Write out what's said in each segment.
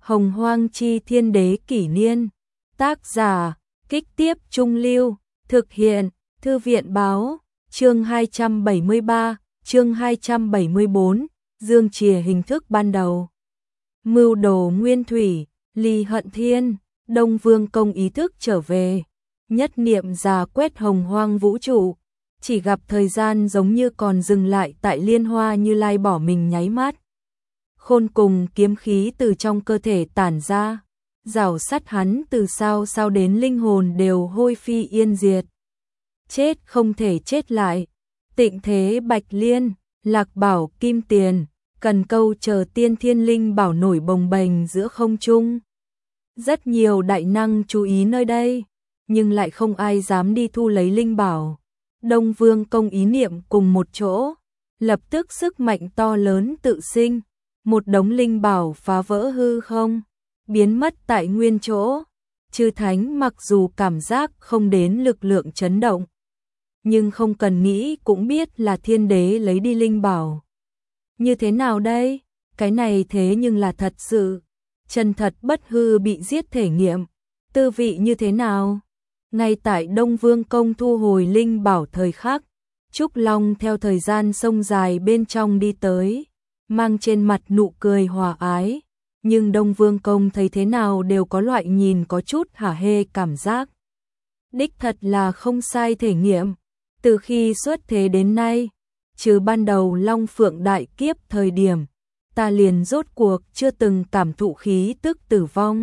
Hồng Hoang Chi Thiên Đế Kỷ Niên. Tác giả, Kích Tiếp Trung Lưu. Thực hiện, Thư viện Báo. Chương 273, chương 274, Dương Chìa hình thức ban đầu. Mưu đồ nguyên thủy, ly hận thiên, Đông Vương Công ý thức trở về. Nhất niệm già quét hồng hoang vũ trụ, chỉ gặp thời gian giống như còn dừng lại tại Liên Hoa Như Lai bỏ mình nháy mắt. Khôn cùng kiếm khí từ trong cơ thể tản ra, rào sắt hắn từ sao đến linh hồn đều hôi phi yên diệt. Chết không thể chết lại. Tịnh Thế Bạch Liên, Lạc Bảo Kim Tiền, Cần Câu chờ tiên thiên linh bảo nổi bồng bềnh giữa không trung. Rất nhiều đại năng chú ý nơi đây, nhưng lại không ai dám đi thu lấy linh bảo. Đông Vương Công ý niệm cùng một chỗ, lập tức sức mạnh to lớn tự sinh, một đống linh bảo phá vỡ hư không, biến mất tại nguyên chỗ. Chư thánh mặc dù cảm giác không đến lực lượng chấn động, nhưng không cần nghĩ cũng biết là thiên đế lấy đi linh bảo. Như thế nào đây? Cái này thế nhưng là thật sự, chân thật bất hư bị giết thể nghiệm, tư vị như thế nào? Ngay tại Đông Vương Công thu hồi linh bảo thời khắc, Trúc Long theo thời gian sông dài bên trong đi tới, mang trên mặt nụ cười hòa ái, nhưng Đông Vương Công thấy thế nào đều có loại nhìn có chút hả hê cảm giác. Đích thật là không sai thể nghiệm, từ khi xuất thế đến nay, trừ ban đầu Long Phượng đại kiếp thời điểm, ta liền rốt cuộc chưa từng cảm thụ khí tức tử vong.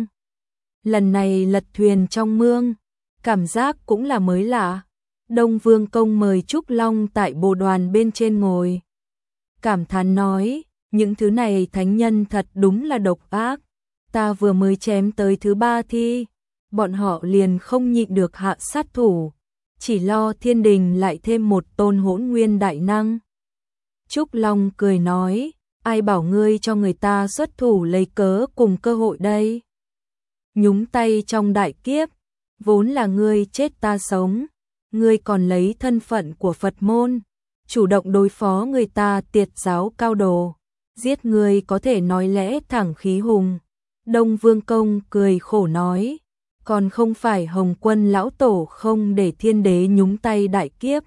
Lần này lật thuyền trong mương, cảm giác cũng là mới lạ. Đông Vương Công mời Trúc Long tại bồ đoàn bên trên ngồi, cảm thán nói, những thứ này thánh nhân thật đúng là độc ác. Ta vừa mới chém tới thứ 3 thi, bọn họ liền không nhịn được hạ sát thủ, chỉ lo thiên đình lại thêm một tôn hỗn nguyên đại năng. Trúc Long cười nói, ai bảo ngươi cho người ta xuất thủ lấy cớ cùng cơ hội đây. Nhúng tay trong đại kiếp, vốn là ngươi chết ta sống, ngươi còn lấy thân phận của Phật môn, chủ động đối phó người ta tiệt giáo cao đồ, giết ngươi có thể nói lẽ thẳng khí hùng. Đông Vương Công cười khổ nói, còn không phải Hồng Quân lão tổ không để thiên đế nhúng tay đại kiếp,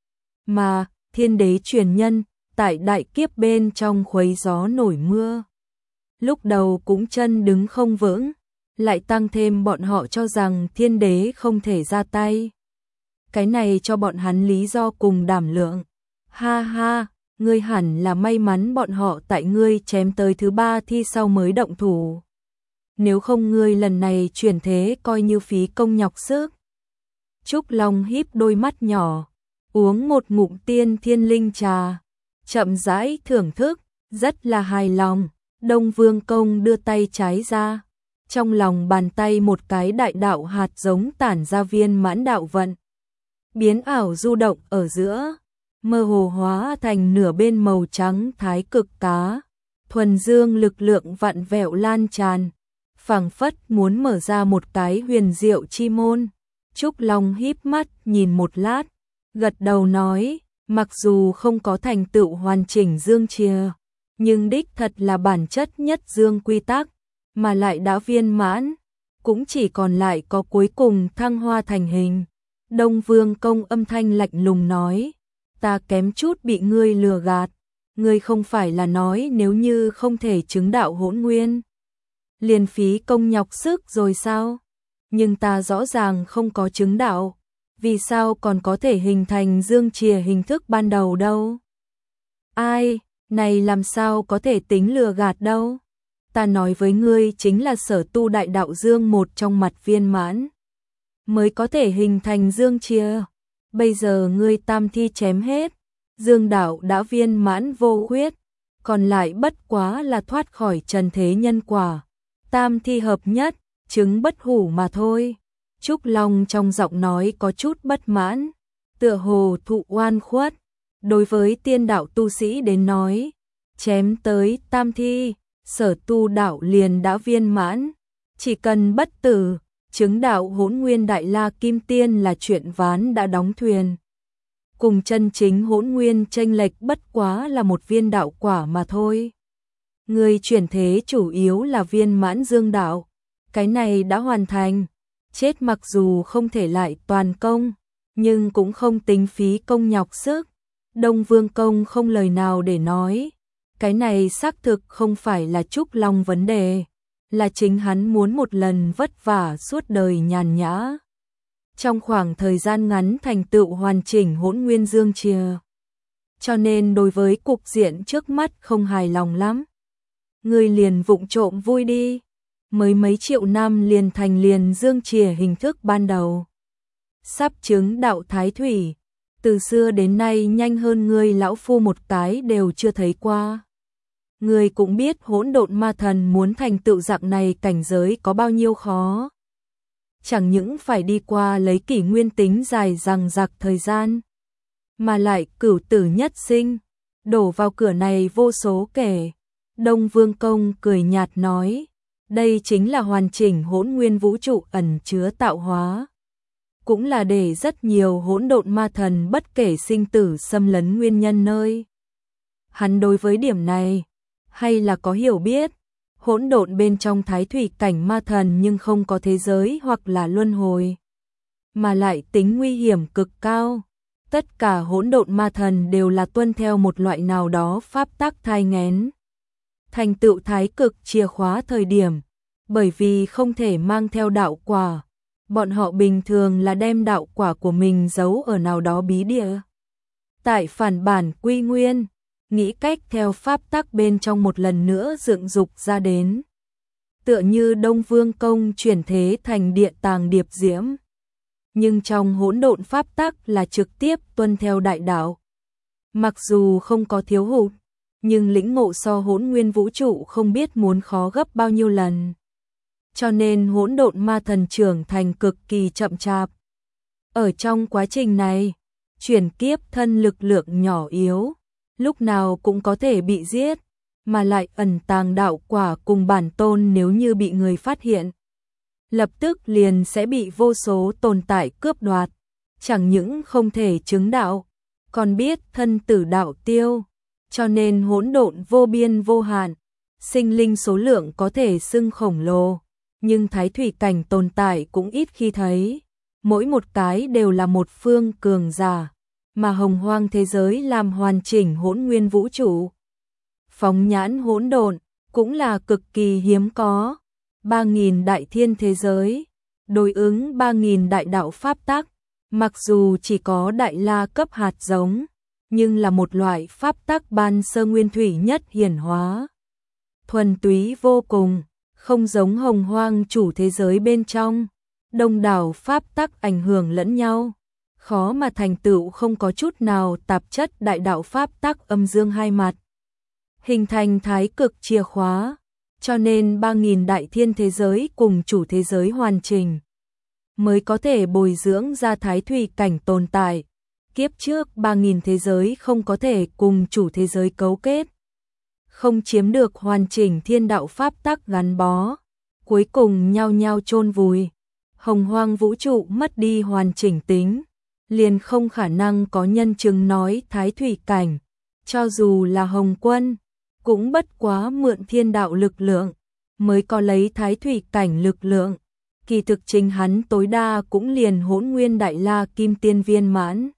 mà thiên đế truyền nhân tại đại kiếp bên trong khuấy gió nổi mưa. Lúc đầu cũng chân đứng không vững, lại tăng thêm bọn họ cho rằng thiên đế không thể ra tay. Cái này cho bọn hắn lý do cùng đảm lượng. Ha ha, ngươi hẳn là may mắn bọn họ tại ngươi chém tới thứ 3 thi sau mới động thủ. Nếu không ngươi lần này chuyển thế coi như phí công nhọc sức. Trúc Long híp đôi mắt nhỏ, uống một ngụm tiên thiên linh trà, chậm rãi thưởng thức, rất là hài lòng. Đông Vương Công đưa tay trái ra, trong lòng bàn tay một cái đại đạo hạt giống tản ra viên mãn đạo vận, biến ảo du động ở giữa, mơ hồ hóa thành nửa bên màu trắng thái cực cá, thuần dương lực lượng vặn vẹo lan tràn, phảng phất muốn mở ra một cái huyền diệu chi môn. Trúc Long híp mắt nhìn một lát, gật đầu nói, mặc dù không có thành tựu hoàn chỉnh dương chìa, nhưng đích thật là bản chất nhất dương quy tắc, mà lại đã viên mãn, cũng chỉ còn lại có cuối cùng thăng hoa thành hình. Đông Vương Công âm thanh lạnh lùng nói, ta kém chút bị ngươi lừa gạt, ngươi không phải là nói nếu như không thể chứng đạo hỗn nguyên, liền phí công nhọc sức rồi sao? Nhưng ta rõ ràng không có chứng đạo, vì sao còn có thể hình thành dương chìa hình thức ban đầu đâu? Ai, này làm sao có thể tính lừa gạt đâu? Ta nói với ngươi chính là sở tu đại đạo dương một trong mặt viên mãn, mới có thể hình thành dương chìa. Bây giờ ngươi tam thi chém hết, dương đạo đã viên mãn vô khuyết, còn lại bất quá là thoát khỏi trần thế nhân quả, tam thi hợp nhất, chứng bất hủ mà thôi. Trúc Long trong giọng nói có chút bất mãn, tựa hồ thụ oan khuất. Đối với tiên đạo tu sĩ đến nói, chém tới tam thi, sở tu đạo liền đã viên mãn, chỉ cần bất tử, chứng đạo hỗn nguyên đại la kim tiên là chuyện ván đã đóng thuyền. Cùng chân chính hỗn nguyên chênh lệch bất quá là một viên đạo quả mà thôi. Người chuyển thế chủ yếu là viên mãn dương đạo, cái này đã hoàn thành, chết mặc dù không thể lại toàn công, nhưng cũng không tính phí công nhọc sức. Đông Vương Công không lời nào để nói, cái này xác thực không phải là Trúc Long vấn đề, là chính hắn muốn một lần vất vả suốt đời nhàn nhã. Trong khoảng thời gian ngắn thành tựu hoàn chỉnh Hỗn Nguyên Dương Chìa. Cho nên đối với cục diện trước mắt không hài lòng lắm. Người liền vụng trộm vui đi, mới mấy triệu năm liền thành liền Dương Chìa hình thức ban đầu. Sắp chứng đạo thái thủy, từ xưa đến nay nhanh hơn ngươi lão phu một cái đều chưa thấy qua. Ngươi cũng biết hỗn độn ma thần muốn thành tựu dạng này cảnh giới có bao nhiêu khó. Chẳng những phải đi qua lấy kỷ nguyên tính dài dằng dặc thời gian, mà lại cửu tử nhất sinh, đổ vào cửa này vô số kể. Đông Vương Công cười nhạt nói, đây chính là hoàn chỉnh hỗn nguyên vũ trụ ẩn chứa tạo hóa. Cũng là để rất nhiều hỗn độn ma thần bất kể sinh tử xâm lấn nguyên nhân nơi. Hắn đối với điểm này, hay là có hiểu biết, hỗn độn bên trong thái thủy cảnh ma thần nhưng không có thế giới hoặc là luân hồi, mà lại tính nguy hiểm cực cao. Tất cả hỗn độn ma thần đều là tuân theo một loại nào đó pháp tắc thai nghén. Thành tựu thái cực chìa khóa thời điểm, bởi vì không thể mang theo đạo quả, bọn họ bình thường là đem đạo quả của mình giấu ở nào đó bí địa. Tại phản bản quy nguyên, nghĩ cách theo pháp tắc bên trong một lần nữa dựng dục ra đến. Tựa như Đông Vương Công chuyển thế thành địa tàng điệp diễm. Nhưng trong hỗn độn pháp tắc là trực tiếp tuân theo đại đạo. Mặc dù không có thiếu hụt, nhưng lĩnh ngộ so hỗn nguyên vũ trụ không biết muốn khó gấp bao nhiêu lần. Cho nên hỗn độn ma thần trưởng thành cực kỳ chậm chạp. Ở trong quá trình này, chuyển kiếp thân lực lượng nhỏ yếu, lúc nào cũng có thể bị giết, mà lại ẩn tàng đạo quả cùng bản tôn nếu như bị người phát hiện. Lập tức liền sẽ bị vô số tồn tại cướp đoạt, chẳng những không thể chứng đạo, còn biết thân tử đạo tiêu, cho nên hỗn độn vô biên vô hạn, sinh linh số lượng có thể xưng khổng lồ, nhưng thái thủy cảnh tồn tại cũng ít khi thấy, mỗi một cái đều là một phương cường giả, mà hồng hoang thế giới làm hoàn chỉnh hỗn nguyên vũ trụ. Phóng nhãn hỗn độn cũng là cực kỳ hiếm có. 3.000 đại thiên thế giới, đối ứng 3.000 đại đạo pháp tắc, mặc dù chỉ có đại la cấp hạt giống, nhưng là một loại pháp tắc ban sơ nguyên thủy nhất hiển hóa. Thuần túy vô cùng, không giống hồng hoang chủ thế giới bên trong, đông đảo pháp tắc ảnh hưởng lẫn nhau, khó mà thành tựu không có chút nào tạp chất đại đạo pháp tắc âm dương hai mặt. Hình thành thái cực chìa khóa. Cho nên 3.000 đại thiên thế giới cùng chủ thế giới hoàn chỉnh, mới có thể bồi dưỡng ra thái thủy cảnh tồn tại. Kiếp trước 3.000 thế giới không có thể cùng chủ thế giới cấu kết, không chiếm được hoàn chỉnh thiên đạo pháp tắc gắn bó, cuối cùng nhau nhau chôn vùi. Hồng hoang vũ trụ mất đi hoàn chỉnh tính, liền không khả năng có nhân chứng nói thái thủy cảnh, cho dù là Hồng Quân, cũng bất quá mượn thiên đạo lực lượng, mới có lấy thái thủy cảnh lực lượng. Kỳ thực chính hắn tối đa cũng liền hỗn nguyên đại la kim tiên viên mãn,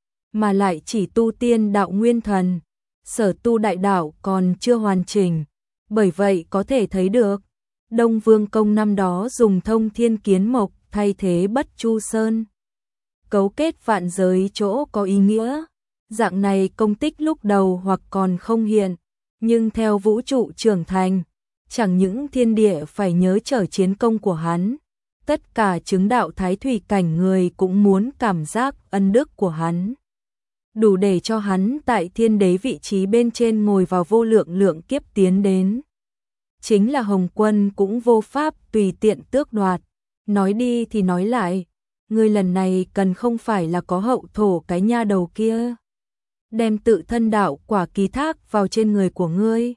mà lại chỉ tu tiên đạo nguyên thần, sở tu đại đạo còn chưa hoàn chỉnh. Bởi vậy có thể thấy được, Đông Vương Công năm đó dùng thông thiên kiến mộc thay thế bất chu sơn. Cấu kết vạn giới chỗ có ý nghĩa, dạng này công tích lúc đầu hoặc còn không hiện, nhưng theo vũ trụ trưởng thành, chẳng những thiên địa phải nhớ trở chiến công của hắn, tất cả chứng đạo thái thủy cảnh người cũng muốn cảm giác ân đức của hắn. Đủ để cho hắn tại thiên đế vị trí bên trên ngồi vào vô lượng lượng kiếp tiến đến. Chính là Hồng Quân cũng vô pháp tùy tiện tước đoạt. Nói đi thì nói lại, ngươi lần này cần không phải là có hậu thổ cái nha đầu kia. Đem tự thân đạo quả ký thác vào trên người của ngươi,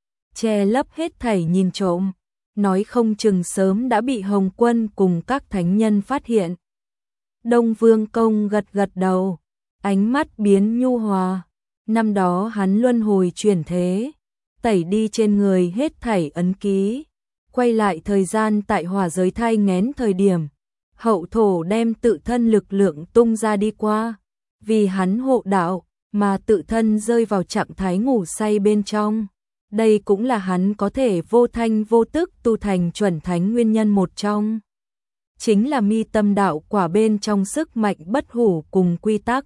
che lấp hết thảy nhìn trộm, nói không chừng sớm đã bị Hồng Quân cùng các thánh nhân phát hiện. Đông Vương Công gật gật đầu, ánh mắt biến nhu hòa. Năm đó hắn luân hồi chuyển thế, tẩy đi trên người hết thảy ấn ký, quay lại thời gian tại hỏa giới thai nghén thời điểm, hậu thổ đem tự thân lực lượng tung ra đi qua, vì hắn hộ đạo mà tự thân rơi vào trạng thái ngủ say bên trong. Đây cũng là hắn có thể vô thanh vô tức tu thành chuẩn thánh nguyên nhân một trong. Chính là mi tâm đạo quả bên trong sức mạnh bất hủ cùng quy tắc.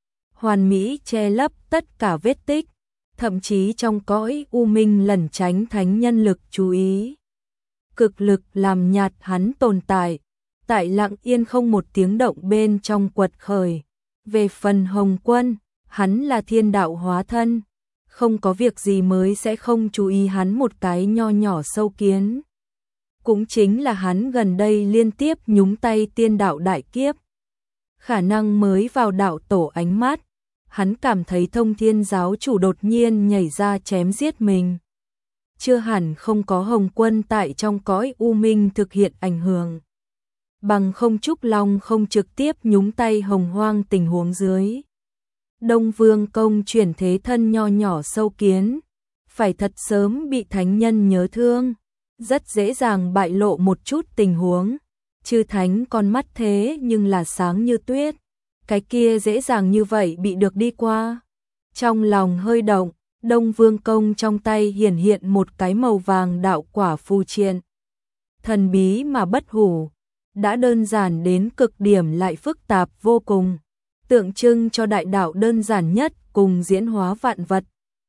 Hoàn mỹ che lấp tất cả vết tích, thậm chí trong cõi u minh lẩn tránh thánh nhân lực chú ý. Cực lực làm nhạt hắn tồn tại, tại lặng yên không một tiếng động bên trong quật khởi. Về phần Hồng Quân, hắn là thiên đạo hóa thân, không có việc gì mới sẽ không chú ý hắn một cái nho nhỏ sâu kiến. Cũng chính là hắn gần đây liên tiếp nhúng tay tiên đạo đại kiếp. Khả năng mới vào đạo tổ ánh mắt, hắn cảm thấy Thông Thiên giáo chủ đột nhiên nhảy ra chém giết mình. Chưa hẳn không có Hồng Quân tại trong cõi u minh thực hiện ảnh hưởng. Bằng không Trúc Long không trực tiếp nhúng tay hồng hoang tình huống dưới. Đông Vương Công chuyển thế thân nho nhỏ sâu kiến, phải thật sớm bị thánh nhân nhớ thương, rất dễ dàng bại lộ một chút tình huống. Chư thánh con mắt thế nhưng là sáng như tuyết, cái kia dễ dàng như vậy bị được đi qua. Trong lòng hơi động, Đông Vương Công trong tay hiển hiện một cái màu vàng đạo quả phù triện. Thần bí mà bất hủ, đã đơn giản đến cực điểm lại phức tạp vô cùng, tượng trưng cho đại đạo đơn giản nhất cùng diễn hóa vạn vật.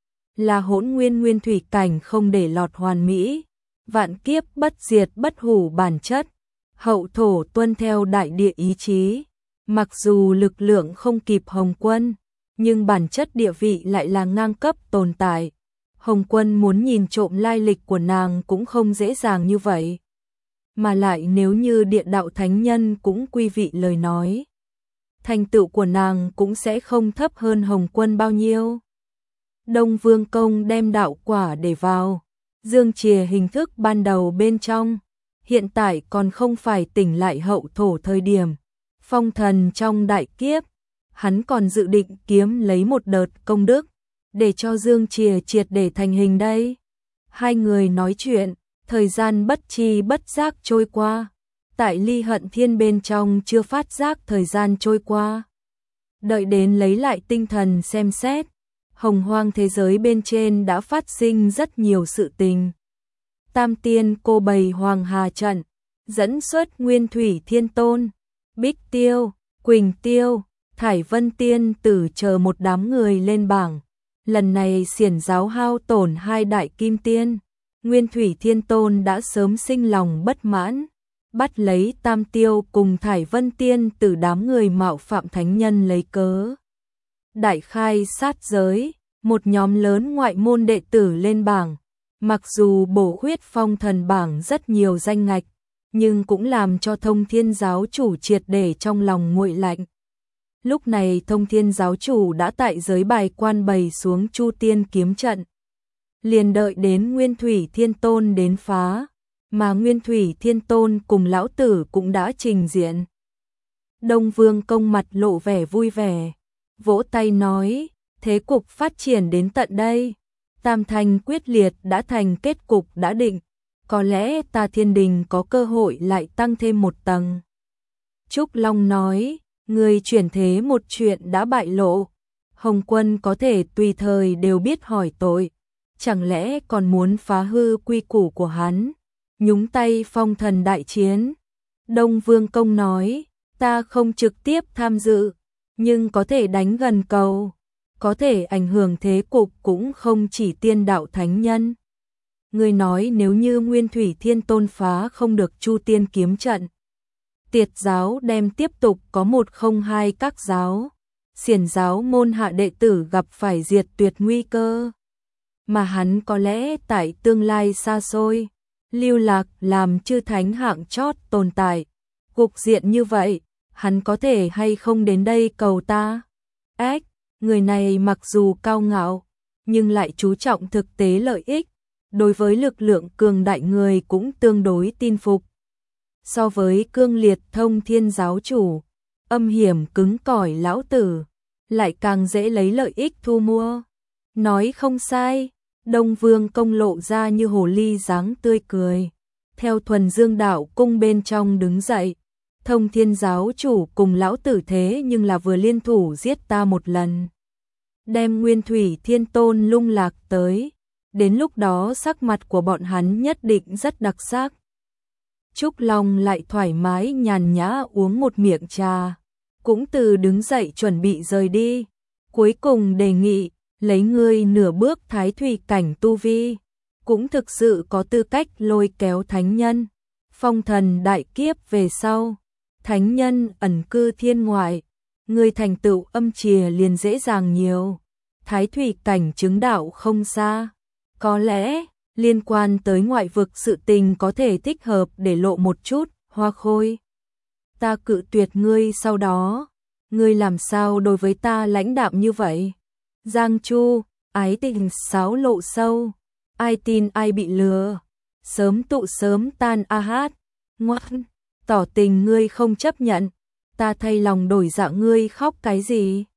Là hỗn nguyên nguyên thủy cảnh không để lọt hoàn mỹ, vạn kiếp bất diệt bất hủ bản chất. Hậu thổ tuân theo đại địa ý chí, mặc dù lực lượng không kịp Hồng Quân, nhưng bản chất địa vị lại là ngang cấp tồn tại. Hồng Quân muốn nhìn trộm lai lịch của nàng cũng không dễ dàng như vậy. Mà lại nếu như địa đạo thánh nhân cũng quy vị lời nói, thành tựu của nàng cũng sẽ không thấp hơn Hồng Quân bao nhiêu. Đông Vương Công đem đạo quả để vào dương chìa hình thức ban đầu bên trong, hiện tại còn không phải tỉnh lại hậu thổ thời điểm phong thần trong đại kiếp, hắn còn dự định kiếm lấy một đợt công đức để cho dương chìa triệt để thành hình đây. Hai người nói chuyện, thời gian bất chi bất giác trôi qua, tại Ly Hận Thiên bên trong chưa phát giác thời gian trôi qua. Đợi đến lấy lại tinh thần xem xét, hồng hoang thế giới bên trên đã phát sinh rất nhiều sự tình. Tam tiên cô bầy Hoàng Hà Trận, dẫn xuất Nguyên Thủy Thiên Tôn, Bích Tiêu, Quỳnh Tiêu, Thải Vân Tiên Tử chờ một đám người lên bảng. Lần này xiển giáo hao tổn hai đại kim tiên, Nguyên Thủy Thiên Tôn đã sớm sinh lòng bất mãn, bắt lấy Tam Tiêu cùng Thải Vân Tiên Tử đám người mạo phạm thánh nhân lấy cớ. Đại khai sát giới, một nhóm lớn ngoại môn đệ tử lên bảng, mặc dù bổ khuyết phong thần bảng rất nhiều danh ngạch, nhưng cũng làm cho Thông Thiên giáo chủ triệt để trong lòng nguội lạnh. Lúc này Thông Thiên giáo chủ đã tại giới bài quan bày xuống Chu Tiên kiếm trận. Liền đợi đến Nguyên Thủy Thiên Tôn đến phá, mà Nguyên Thủy Thiên Tôn cùng lão tử cũng đã trình diện. Đông Vương Công mặt lộ vẻ vui vẻ, vỗ tay nói, thế cục phát triển đến tận đây, tam thành quyết liệt đã thành kết cục đã định, có lẽ ta Thiên Đình có cơ hội lại tăng thêm một tầng. Trúc Long nói, người chuyển thế một chuyện đã bại lộ, Hồng Quân có thể tùy thời đều biết hỏi tội, chẳng lẽ còn muốn phá hư quy củ của hắn, nhúng tay phong thần đại chiến. Đông Vương Công nói, ta không trực tiếp tham dự, nhưng có thể đánh gần cầu, có thể ảnh hưởng thế cục cũng không chỉ tiên đạo thánh nhân. Người nói nếu như Nguyên Thủy Thiên Tôn phá không được Chu Tiên kiếm trận, Tiệt giáo đem tiếp tục có 102 các giáo, xiển giáo môn hạ đệ tử gặp phải diệt tuyệt nguy cơ. Mà hắn có lẽ tại tương lai xa xôi, lưu lạc làm chư thánh hạng chót tồn tại. Cục diện như vậy, hắn có thể hay không đến đây cầu ta? Ếch, người này mặc dù cao ngạo, nhưng lại chú trọng thực tế lợi ích, đối với lực lượng cường đại người cũng tương đối tin phục. So với cương liệt Thông Thiên giáo chủ, âm hiểm cứng cỏi lão tử, lại càng dễ lấy lợi ích thu mua. Nói không sai, Đông Vương Công lộ ra như hồ ly dáng tươi cười. Theo Thuần Dương Đạo Cung bên trong đứng dậy, Thông Thiên giáo chủ cùng lão tử thế nhưng là vừa liên thủ giết ta một lần. Đem Nguyên Thủy Thiên Tôn lung lạc tới, đến lúc đó sắc mặt của bọn hắn nhất định rất đặc sắc. Trúc Long lại thoải mái nhàn nhã uống một miệng trà, cũng từ đứng dậy chuẩn bị rời đi, cuối cùng đề nghị, lấy ngươi nửa bước thái thủy cảnh tu vi, cũng thực sự có tư cách lôi kéo thánh nhân. Phong thần đại kiếp về sau, thánh nhân ẩn cư thiên ngoại, ngươi thành tựu âm chìa liền dễ dàng nhiều. Thái thủy cảnh chứng đạo không xa, có lẽ liên quan tới ngoại vực sự tình có thể thích hợp để lộ một chút. Hoa Khôi, ta cự tuyệt ngươi, sau đó ngươi làm sao đối với ta lãnh đạm như vậy? Giang Chu, ái tình xáo lộ sâu, ai tin ai bị lừa, sớm tụ sớm tan a hát. Ngoan, tỏ tình ngươi không chấp nhận, ta thay lòng đổi dạ, ngươi khóc cái gì?